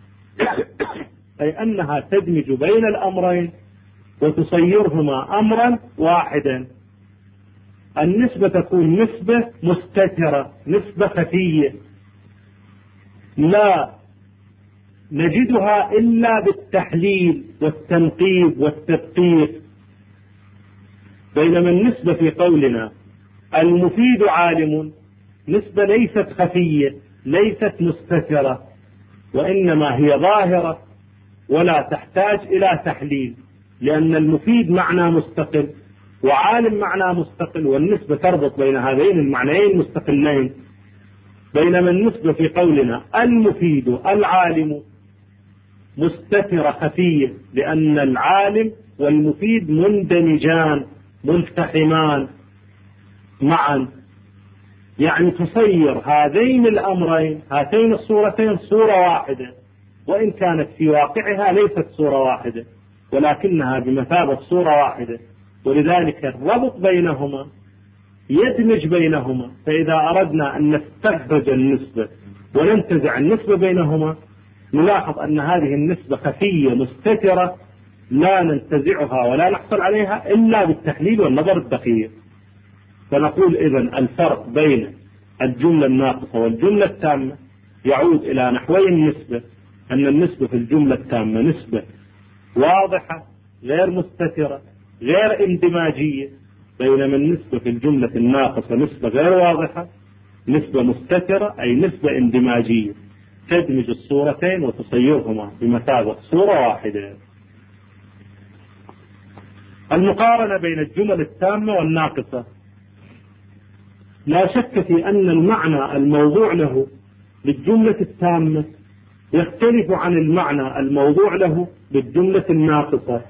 أي أنها تدمج بين الأمرين وتصيرهما أمرا واحدا. النسبة تكون نسبة مستترة، نسبة خفية، لا نجدها إلا بالتحليل والتنقيب والتدقيق. بينما النسبة في قولنا المفيد عالم نسبة ليست خفية، ليست مستترة، وإنما هي ظاهرة ولا تحتاج إلى تحليل، لأن المفيد معنى مستقل وعالم معنى مستقل، والنسبة تربط بين هذين المعنيين مستقلين. بينما النسبة في قولنا المفيد العالم مستترة خفية، لأن العالم والمفيد مندمجان ملتحمان معا، يعني تصير هذين الأمرين، هاتين الصورتين صورة واحدة، وإن كانت في واقعها ليست صورة واحدة ولكنها بمثابة صورة واحدة. ولذلك الربط بينهما يدمج بينهما. فإذا أردنا أن نستخرج النسبة وننتزع النسبة بينهما نلاحظ أن هذه النسبة خفية مستترة لا ننتزعها ولا نحصل عليها إلا بالتحليل والنظر الدقيق. فنقول إذن الفرق بين الجملة الناقصة والجملة التامة يعود إلى نحوي النسبة، أن النسبة في الجملة التامة نسبة واضحة غير مستترة غير اندماجية، بينما النسبة في الجملة الناقصة نسبة غير واضحة، نسبة مستترة، أي نسبة اندماجية تدمج الصورتين وتصيرهما بمثابة صورة واحدة. المقارنة بين الجمل التامة والناقصة، لا شك في أن المعنى الموضوع له للجملة التامة يختلف عن المعنى الموضوع له للجملة الناقصة،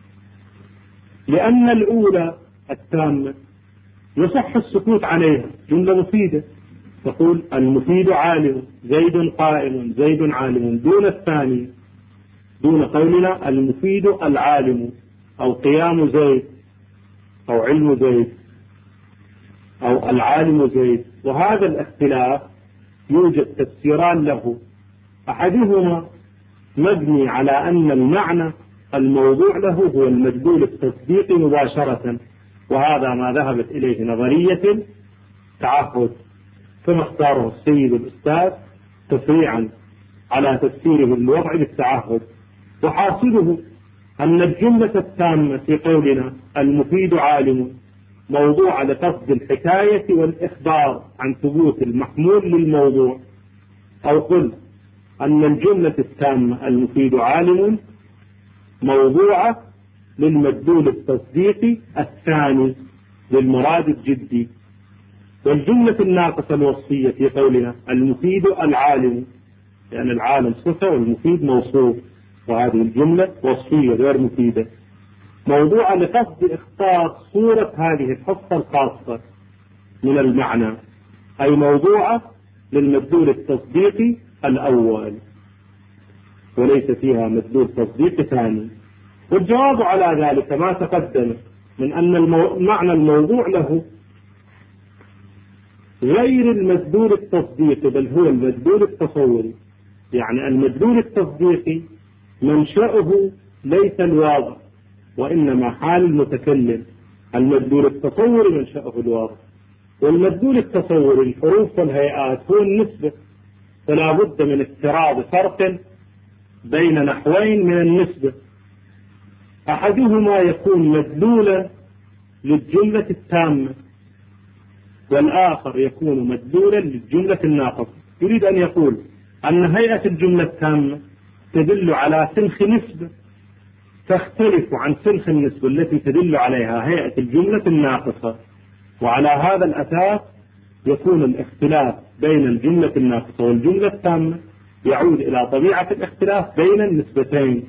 لأن الأولى التامة يصح السكوت عليها، جملة مفيدة، تقول المفيد عالم، زيد قائم، زيد عالم، دون الثاني، دون قولنا المفيد العالم أو قيام زيد أو علم زيد أو العالم زيد. وهذا الاختلاف يوجد تفسيران له، أحدهما مبني على أن المعنى الموضوع له هو المدلول التصديقي مباشرة، وهذا ما ذهبت إليه نظرية تعهد كما اختاره السيد الأستاذ تفريعا على تفسيره الوضع بالتعهد. وحاصله أن الجملة التامة في قولنا المفيد عالم موضوع لقصد الحكاية والإخبار عن ثبوت المحمول للموضوع، أو قل أن الجملة التامة المفيد عالم موضوعة للمدلول التصديقي الثاني للمراد الجدي. والجملة الناقصة الوصفية في قولنا المفيد العالم، لأن العالم صفة والمفيد موصوف، وهذه الجملة وصفية غير مفيدة، موضوعة لقصد إخطار صورة هذه الحصة الخاصة من المعنى، أي موضوعة للمدلول التصديقي الأول وليس فيها مدلول تصديقي ثاني. والجواب على ذلك ما تقدم من أن المعنى الموضوع له غير المدلول التصديقي، بل هو المدلول التصوري. يعني المدلول التصديقي منشأه ليس الواضح وإنما حال المتكلم، المدلول التصوري منشأه الواضح. والمدلول التصوري الحروف والهيئات هو النسبة، فلا بد من افتراض فرق بين نحوين من النسبة، أحدهما يكون مدلولا للجملة التامة والآخر يكون مدلولا للجملة الناقصة. يريد أن يقول أن هيئة الجملة التامة تدل على سنخ نسبة تختلف عن سنخ النسبة التي تدل عليها هيئة الجملة الناقصة، وعلى هذا الأساس يكون الاختلاف بين الجملة الناقصة والجملة التامة يعود إلى طبيعة الاختلاف بين النسبتين.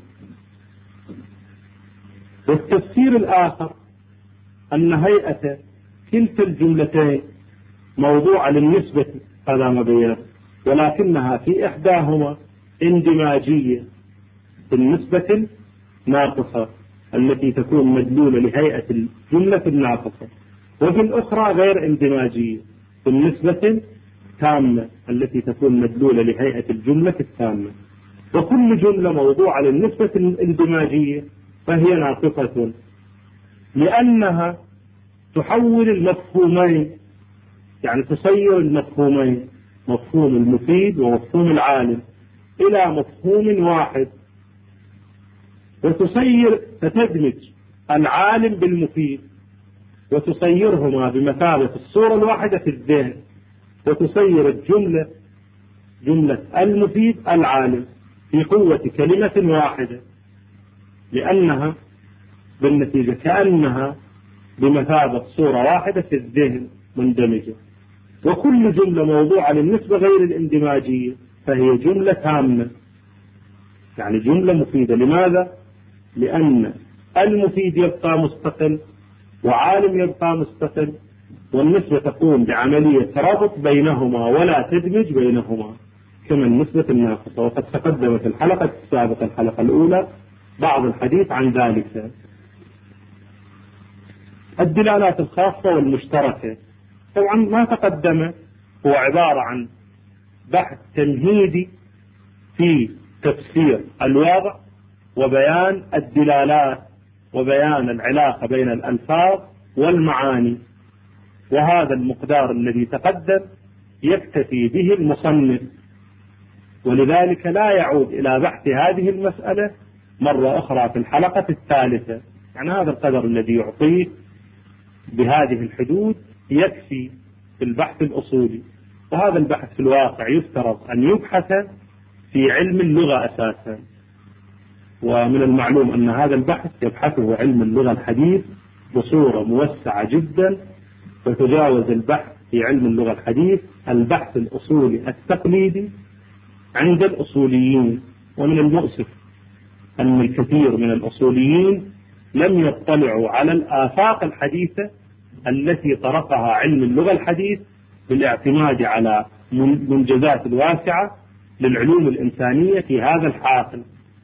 والتفسير الآخر أن هيئة كلتا الجملتين موضوعة للنسبة، هذا ما بينه، ولكنها في إحداهما اندماجية في النسبة الناقصة التي تكون مدلولة لهيئة الجملة الناقصة، وفي الأخرى غير اندماجية في النسبة التامة التي تكون مدلولة لهيئة الجملة التامة. وكل جملة موضوعة للنسبة الاندماجية فهي ناقصة، لأنها تحول المفهومين، يعني تصير المفهومين، مفهوم المفيد ومفهوم العالم، إلى مفهوم واحد، وتصير تتدمج العالم بالمفيد وتصيرهما بمثابة الصورة الواحدة في الذهن، وتصير الجملة جملة المفيد العالم في قوة كلمة واحدة، لأنها بالنتيجة كأنها بمثابة صورة واحدة في الذهن مندمجة. وكل جملة موضوعة للنسبة غير الاندماجية فهي جملة تامة، يعني جملة مفيدة. لماذا؟ لأن المفيد يبقى مستقل وعالم يبقى مستقل، والنسبة تقوم بعملية ربط بينهما ولا تدمج بينهما كما النسبة الناقصة. وقد تقدم في الحلقة السابقة الحلقة الأولى بعض الحديث عن ذلك. الدلالات الخاصة والمشتركة طبعا ما تقدم، هو عبارة عن بحث تمهيدي في تفسير الواضع وبيان الدلالات وبيان العلاقة بين الألفاظ والمعاني، وهذا المقدار الذي تقدم يكتفي به المصنف، ولذلك لا يعود إلى بحث هذه المسألة مرة أخرى في الحلقة الثالثة. يعني هذا القدر الذي يعطيه بهذه الحدود يكفي في البحث الأصولي، وهذا البحث في الواقع يفترض أن يبحث في علم اللغة أساسا، ومن المعلوم أن هذا البحث يبحثه علم اللغة الحديث بصورة موسعة جدا، وتجاوز البحث في علم اللغة الحديث البحث الأصولي التقليدي عند الأصوليين. ومن المؤسف أن الكثير من الأصوليين لم يطلعوا على الآفاق الحديثة التي طرقها علم اللغة الحديث بالاعتماد على منجزات الواسعة للعلوم الإنسانية في هذا الحاقل.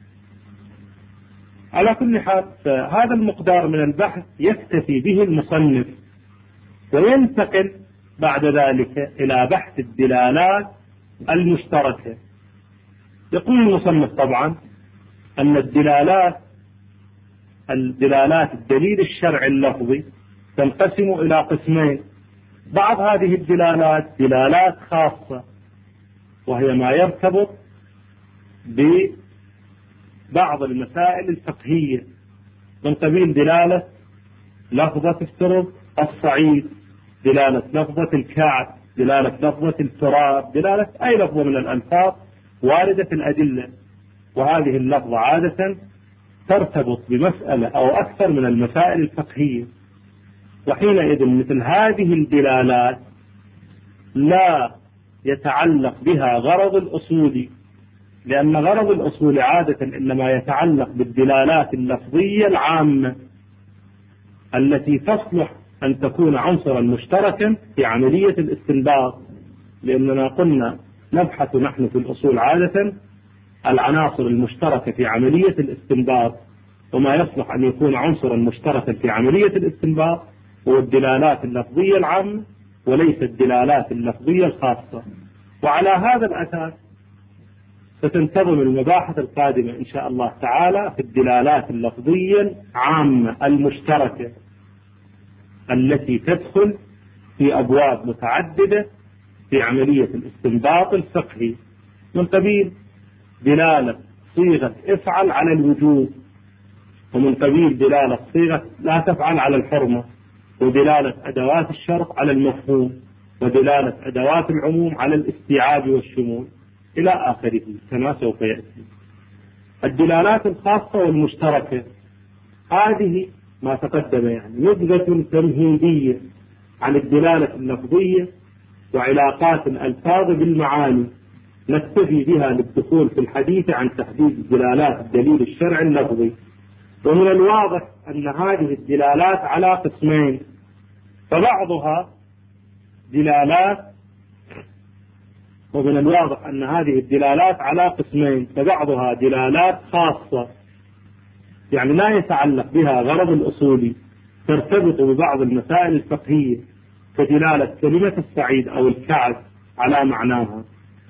على كل حال هذا المقدار من البحث يكتفي به المصنف، وينتقل بعد ذلك إلى بحث الدلالات المشتركة. يقول المصنف طبعا أن الدلالات الدلالات الدليل الشرعي اللفظي تنقسم إلى قسمين. بعض هذه الدلالات دلالات خاصة، وهي ما يرتبط ببعض المسائل الفقهية من قبيل دلالة لفظة افترض الصعيد، دلالة لفظة الكعب، دلالة لفظة التراب، دلالة أي لفظة من الألفاظ واردة في الأدلة، وهذه اللفظة عادة ترتبط بمسألة أو أكثر من المسائل الفقهية. وحينئذ مثل هذه الدلالات لا يتعلق بها غرض الأصول، لأن غرض الأصول عادة إنما يتعلق بالدلالات اللفظية العامة التي تصلح أن تكون عنصرا مشتركا في عملية الاستنباط، لأننا قلنا نبحث نحن في الأصول عادة العناصر المشتركة في عملية الاستنباط، وما يصلح أن يكون عنصرا مشتركا في عملية الاستنباط هو الدلالات اللفظية العامة وليس الدلالات اللفظية الخاصة. وعلى هذا الأساس ستنتظم المباحث القادمة إن شاء الله تعالى في الدلالات اللفظية العامة المشتركة التي تدخل في أبواب متعددة في عملية الاستنباط الفقهي، من قبيل دلالة صيغة افعل على الوجوب، ومن قبيل دلالة صيغة لا تفعل على الحرمة، ودلالة أدوات الشرط على المفهوم، ودلالة أدوات العموم على الاستيعاب والشمول إلى آخره كما سوف يأتي. الدلالات الخاصة والمشتركة هذه ما تقدم يعني نبذة تمهيدية عن الدلالة اللفظية وعلاقات الألفاظ بالمعاني نكتفي بها للدخول في الحديث عن تحديد دلالات الدليل الشرعي اللفظي. ومن الواضح أن هذه الدلالات على قسمين، فبعضها دلالات ومن الواضح أن هذه الدلالات على قسمين فبعضها دلالات خاصة يعني لا يتعلق بها غرض الأصولي ترتبط ببعض المسائل الفقهية كدلالة كلمة السعيد أو الكعب على معناها،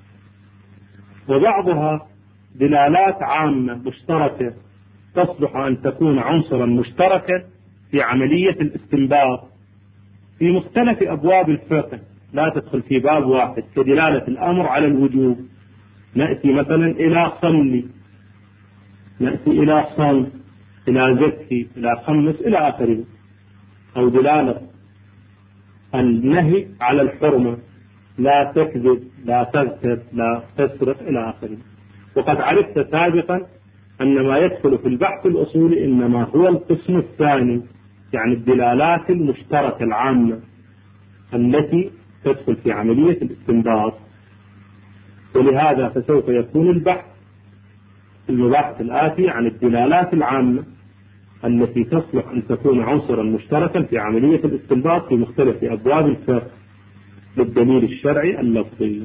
وبعضها دلالات عامة مشتركة تصلح أن تكون عنصرا مشتركا في عملية الاستنباط في مختلف أبواب الفقه لا تدخل في باب واحد، كدلالة الأمر على الوجوب، نأتي مثلا إلى صلي، نأتي إلى صوم، إلى زكي، إلى خمس إلى آخره، أو دلالة النهي على الحرمة، لا تكذب، لا تغتب، لا تسرق إلى آخره. وقد عرفت سابقا أن ما يدخل في البحث الأصولي إنما هو القسم الثاني، يعني الدلالات المشتركة العامة التي تدخل في عملية الاستنباط. ولهذا فسوف يكون البحث في المباحث الآتية عن الدلالات العامة التي تصلح أن تكون عنصرا مشتركا في عملية الاستنباط في مختلف أبواب الفقه للدليل الشرعي اللفظي.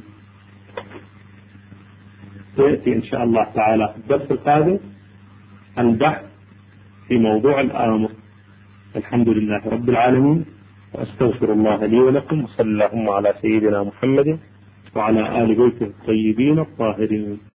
سيأتي إن شاء الله تعالى في الدرس القادم البحث في موضوع الآمر. الحمد لله رب العالمين، وأستغفر الله لي ولكم، وصلى اللهم على سيدنا محمد وعلى آل بيته الطيبين الطاهرين.